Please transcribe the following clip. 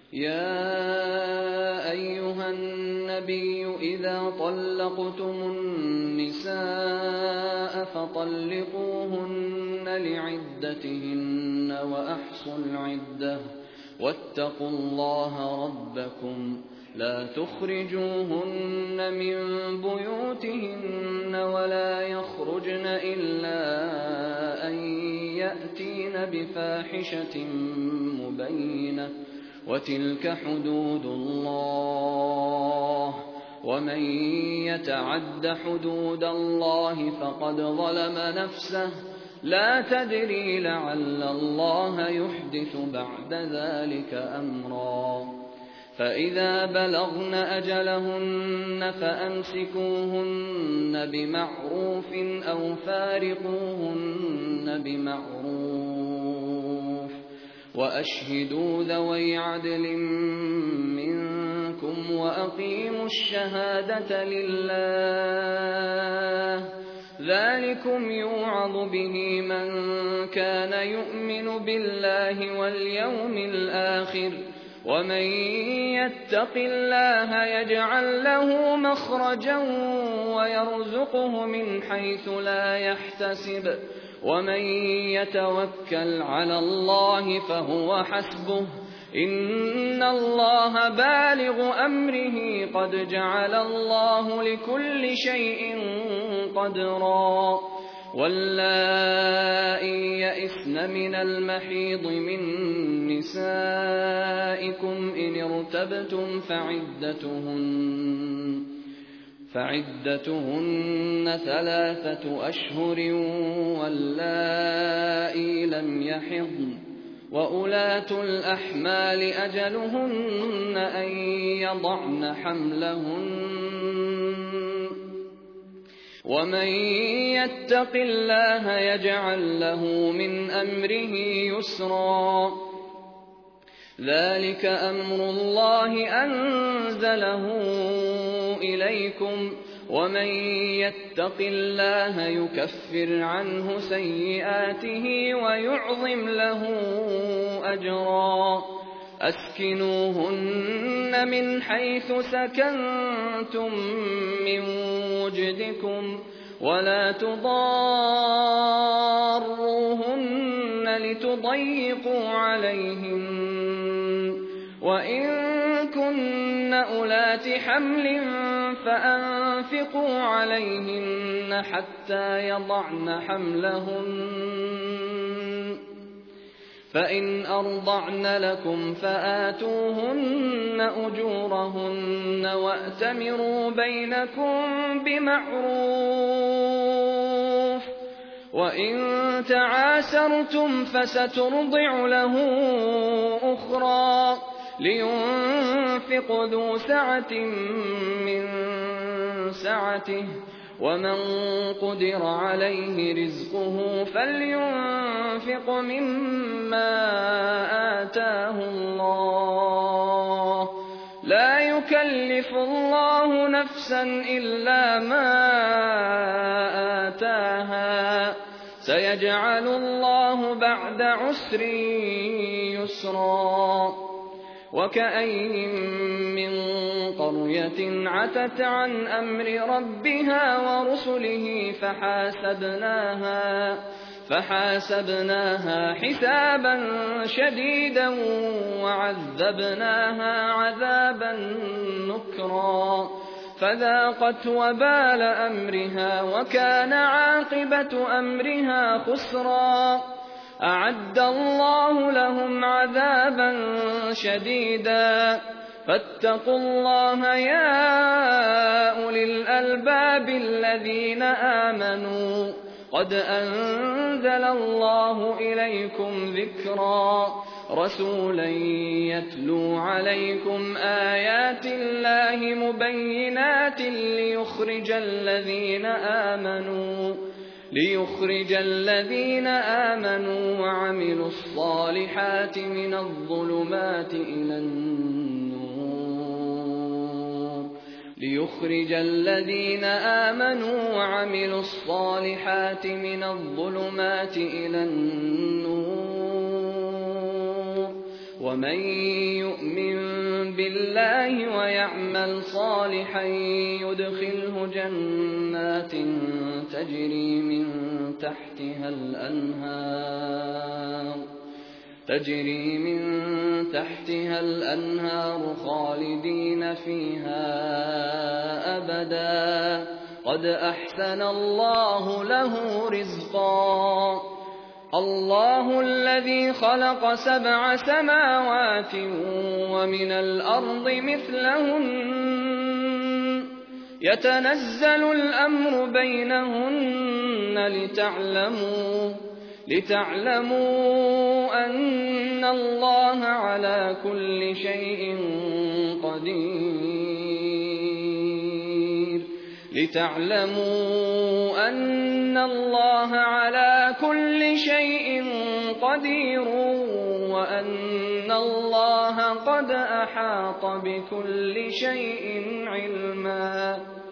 يا أيها النبي إذا طلقتم النساء فطلقوهن لعدتهن وأحصوا العدة واتقوا الله ربكم لا تخرجوهن من بيوتهن ولا يخرجن إلا أن يأتين بفاحشة مبينة وتلك حدود الله ومن يتعد حدود الله فقد ظلم نفسه لا تدري لعل الله يحدث بعد ذلك أمرا فإذا بلغن أجلهن فأمسكوهن بمعروف أو فارقوهن بمعروف وأشهدوا ذوي عدل منكم وأقيموا الشهادة لله ذلكم يوعظ به من كان يؤمن بالله واليوم الآخر ومن يتق الله يجعل له مخرجا ويرزقه من حيث لا يحتسب ومن يتوكل على الله فهو حسبه إن الله بالغ أمره قد جعل الله لكل شيء قدرا واللائي يئسن من المحيض من نسائكم إن ارتبتم فعدتهن 3 أشهر واللائي لم يحضن وأولاة الأحمال أجلهن أن يضعن حملهن ومن يتق الله يجعل له من أمره يسرا ذلك أمر الله أنزله إليكم ومن يتق الله يكفر عنه سيئاته ويعظم له أجرا أسكنوهن من حيث سكنتم من وجدكم ولا تضاروهن لتضيقوا عليهن وإن كن أولات حمل فأنفقوا عليهن حتى يضعن حملهن فإن أرضعن لكم فآتوهن أجورهن وأتمروا بينكم بمعروف وإن تعاسرتم فسترضع له أخرى لينفق ذو سعة من سعته ومن قدر عليه رزقه فلينفق مما آتاه الله لا يكلف الله نفسا إلا ما آتاها سيجعل الله بعد عسر يسرا وكأين من قرية عتت عن أمر ربها ورسله فحاسبناها حسابا شديدا وعذبناها عذابا نكرا فذاقت وبال أمرها وكان عاقبة أمرها خسرا أعد الله لهم عذابا شديدا فاتقوا الله يا أولي الألباب الذين آمنوا قد أنزل الله إليكم ذكرا رسولا يتلو عليكم آيات الله مبينات ليخرج الذين آمنوا وعملوا الصالحات من الظلمات إلى النور ليخرج الذين آمنوا وعملوا الصالحات من الظلمات إلى النور ومن يؤمن بالله ويعمل صالحا يدخله جنات تجري من تحتها الأنهار خالدين فيها أبدا قد أحسن الله له رزقا الله الذي خلق 7 سماوات ومن الأرض مثلهن يتنزل الأمر بينهن لتعلموا أن الله على كل شيء قدير وأن الله قد أحاط بكل شيء علما